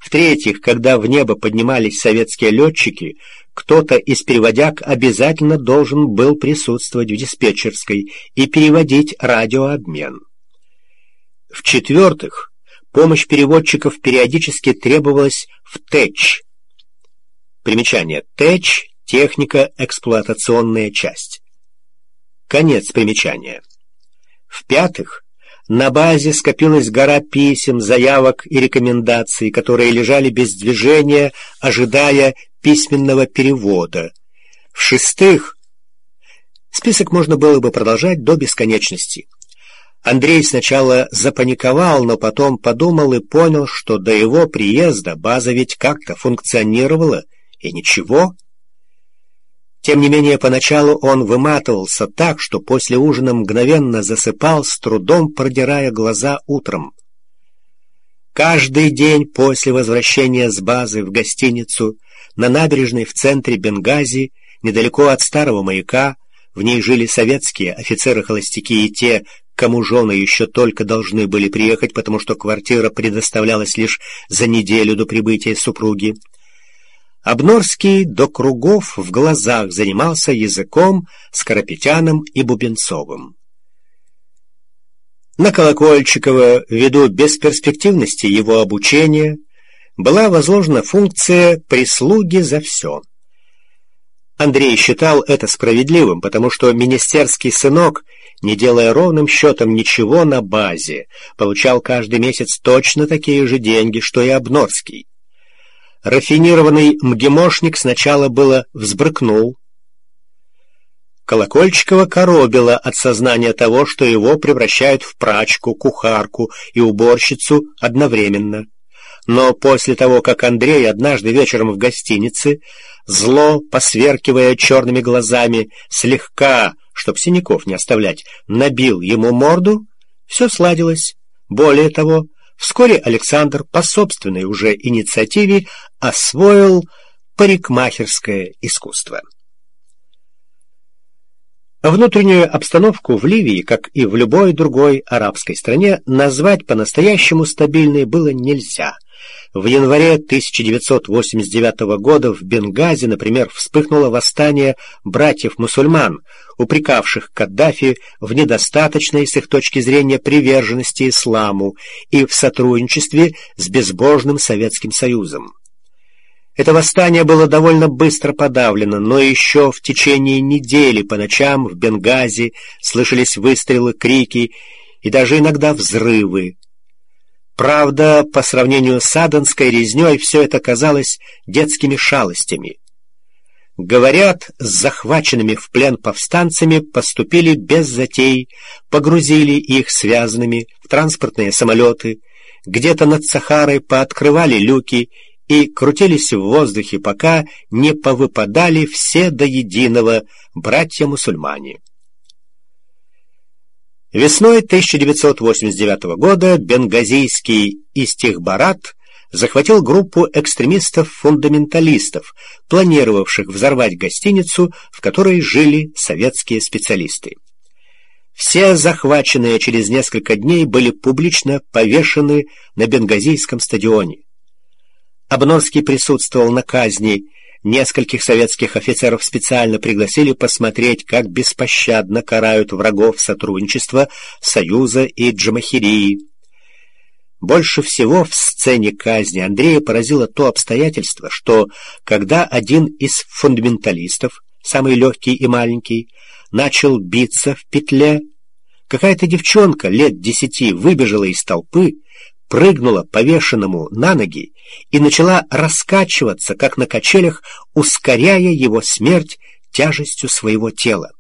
В-третьих, когда в небо поднимались советские летчики, кто-то из переводяг обязательно должен был присутствовать в диспетчерской и переводить радиообмен. В-четвертых, помощь переводчиков периодически требовалась в ТЭЧ. Примечание. ТЭЧ — технико-эксплуатационная часть. Конец примечания. В-пятых, на базе скопилась гора писем, заявок и рекомендаций, которые лежали без движения, ожидая письменного перевода. В-шестых, список можно было бы продолжать до бесконечности. Андрей сначала запаниковал, но потом подумал и понял, что до его приезда база ведь как-то функционировала, и ничего. Тем не менее, поначалу он выматывался так, что после ужина мгновенно засыпал, с трудом продирая глаза утром. Каждый день после возвращения с базы в гостиницу на набережной в центре Бенгази, недалеко от старого маяка, в ней жили советские офицеры-холостяки и те, кому жены еще только должны были приехать, потому что квартира предоставлялась лишь за неделю до прибытия супруги, Обнорский до кругов в глазах занимался языком с Карапетяном и Бубенцовым. На Колокольчикова, ввиду бесперспективности его обучения, была возложена функция прислуги за все. Андрей считал это справедливым, потому что министерский сынок, не делая ровным счетом ничего на базе, получал каждый месяц точно такие же деньги, что и Обнорский. Рафинированный МГИМОшник сначала было взбрыкнул. Колокольчикова коробило от сознания того, что его превращают в прачку, кухарку и уборщицу одновременно. Но после того, как Андрей однажды вечером в гостинице, зло, посверкивая черными глазами, слегка, чтоб синяков не оставлять, набил ему морду, все сладилось. Более того, вскоре Александр по собственной уже инициативе освоил парикмахерское искусство. Внутреннюю обстановку в Ливии, как и в любой другой арабской стране, назвать по-настоящему стабильной было нельзя. В январе 1989 года в Бенгази, например, вспыхнуло восстание братьев-мусульман, упрекавших Каддафи в недостаточной с их точки зрения приверженности исламу и в сотрудничестве с безбожным Советским Союзом. Это восстание было довольно быстро подавлено, но еще в течение недели по ночам в Бенгази слышались выстрелы, крики и даже иногда взрывы. Правда, по сравнению с аденской резней все это казалось детскими шалостями. Говорят, с захваченными в плен повстанцами поступили без затей, погрузили их связанными в транспортные самолеты, где-то над Сахарой пооткрывали люки и крутились в воздухе, пока не повыпадали все до единого братья-мусульмане. Весной 1989 года бенгазийский Истихбарат захватил группу экстремистов-фундаменталистов, планировавших взорвать гостиницу, в которой жили советские специалисты. Все захваченные через несколько дней были публично повешены на бенгазийском стадионе. Обнорский присутствовал на казни. Нескольких советских офицеров специально пригласили посмотреть, как беспощадно карают врагов сотрудничества Союза и Джамахирии. Больше всего в сцене казни Андрея поразило то обстоятельство, что когда один из фундаменталистов, самый легкий и маленький, начал биться в петле, какая-то девчонка лет 10 выбежала из толпы, прыгнула повешенному на ноги и начала раскачиваться, как на качелях, ускоряя его смерть тяжестью своего тела.